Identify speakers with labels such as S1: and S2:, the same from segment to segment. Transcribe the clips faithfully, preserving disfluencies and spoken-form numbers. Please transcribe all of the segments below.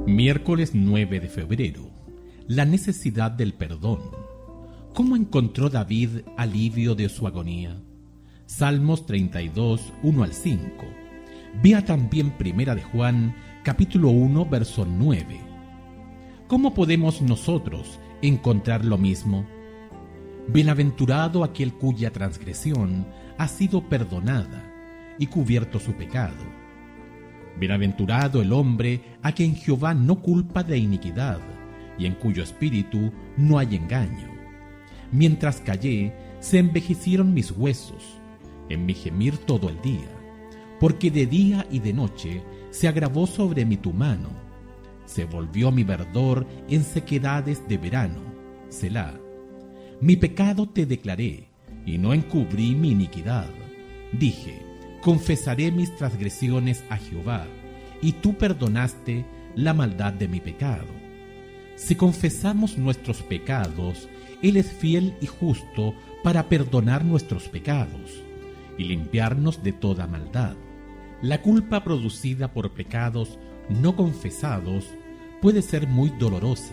S1: Miércoles nueve de febrero. La necesidad del perdón. ¿Cómo encontró David alivio de su agonía? Salmos treinta y dos, uno al cinco. Vea también Primera de Juan, capítulo uno, verso nueve. ¿Cómo podemos nosotros encontrar lo mismo? Bienaventurado aquel cuya transgresión ha sido perdonada y cubierto su pecado. Bienaventurado el hombre a quien Jehová no culpa de iniquidad y en cuyo espíritu no hay engaño. Mientras callé, se envejecieron mis huesos, en mi gemir todo el día, porque de día y de noche se agravó sobre mí tu mano. Se volvió mi verdor en sequedades de verano. Selah. Mi pecado te declaré, y no encubrí mi iniquidad. Dije, confesaré mis transgresiones a Jehová, y tú perdonaste la maldad de mi pecado. Si confesamos nuestros pecados, Él es fiel y justo para perdonar nuestros pecados y limpiarnos de toda maldad. La culpa producida por pecados no confesados puede ser muy dolorosa.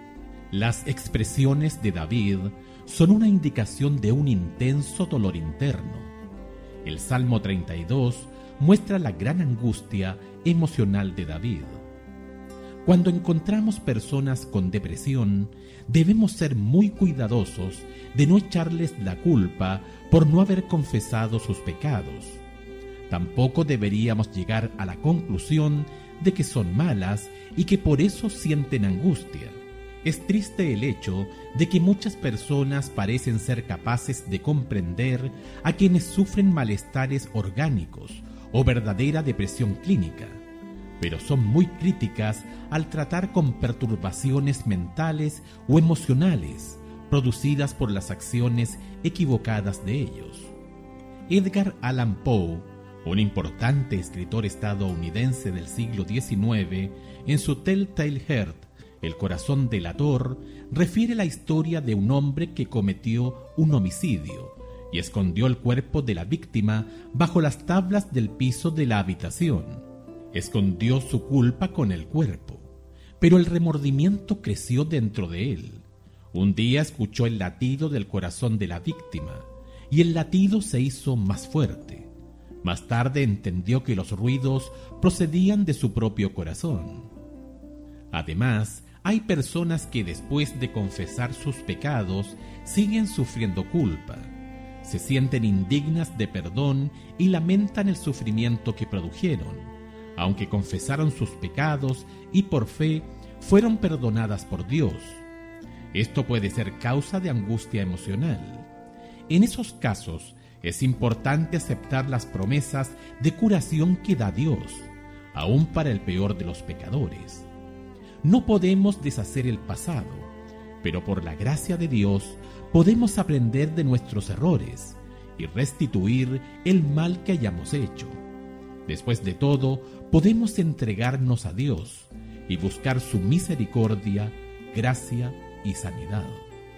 S1: Las expresiones de David son una indicación de un intenso dolor interno. El Salmo treinta y dos muestra la gran angustia emocional de David. Cuando encontramos personas con depresión, debemos ser muy cuidadosos de no echarles la culpa por no haber confesado sus pecados. Tampoco deberíamos llegar a la conclusión de que son malas y que por eso sienten angustia. Es triste el hecho de que muchas personas parecen ser capaces de comprender a quienes sufren malestares orgánicos o verdadera depresión clínica, pero son muy críticas al tratar con perturbaciones mentales o emocionales producidas por las acciones equivocadas de ellos. Edgar Allan Poe, un importante escritor estadounidense del siglo diecinueve, en su Telltale Heart, El corazón delator, refiere la historia de un hombre que cometió un homicidio y escondió el cuerpo de la víctima bajo las tablas del piso de la habitación. Escondió su culpa con el cuerpo, pero el remordimiento creció dentro de él. Un día escuchó el latido del corazón de la víctima y el latido se hizo más fuerte. Más tarde entendió que los ruidos procedían de su propio corazón. Además, hay personas que después de confesar sus pecados siguen sufriendo culpa. Se sienten indignas de perdón y lamentan el sufrimiento que produjeron, aunque confesaron sus pecados y por fe fueron perdonadas por Dios. Esto puede ser causa de angustia emocional. En esos casos, es importante aceptar las promesas de curación que da Dios, aun para el peor de los pecadores. No podemos deshacer el pasado, pero por la gracia de Dios podemos aprender de nuestros errores y restituir el mal que hayamos hecho. Después de todo, podemos entregarnos a Dios y buscar su misericordia, gracia y sanidad.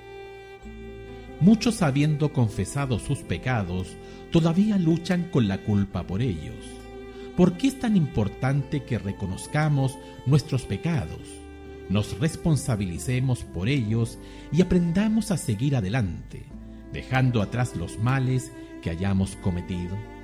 S1: Muchos, habiendo confesado sus pecados, todavía luchan con la culpa por ellos. ¿Por qué es tan importante que reconozcamos nuestros pecados, nos responsabilicemos por ellos y aprendamos a seguir adelante, dejando atrás los males que hayamos cometido?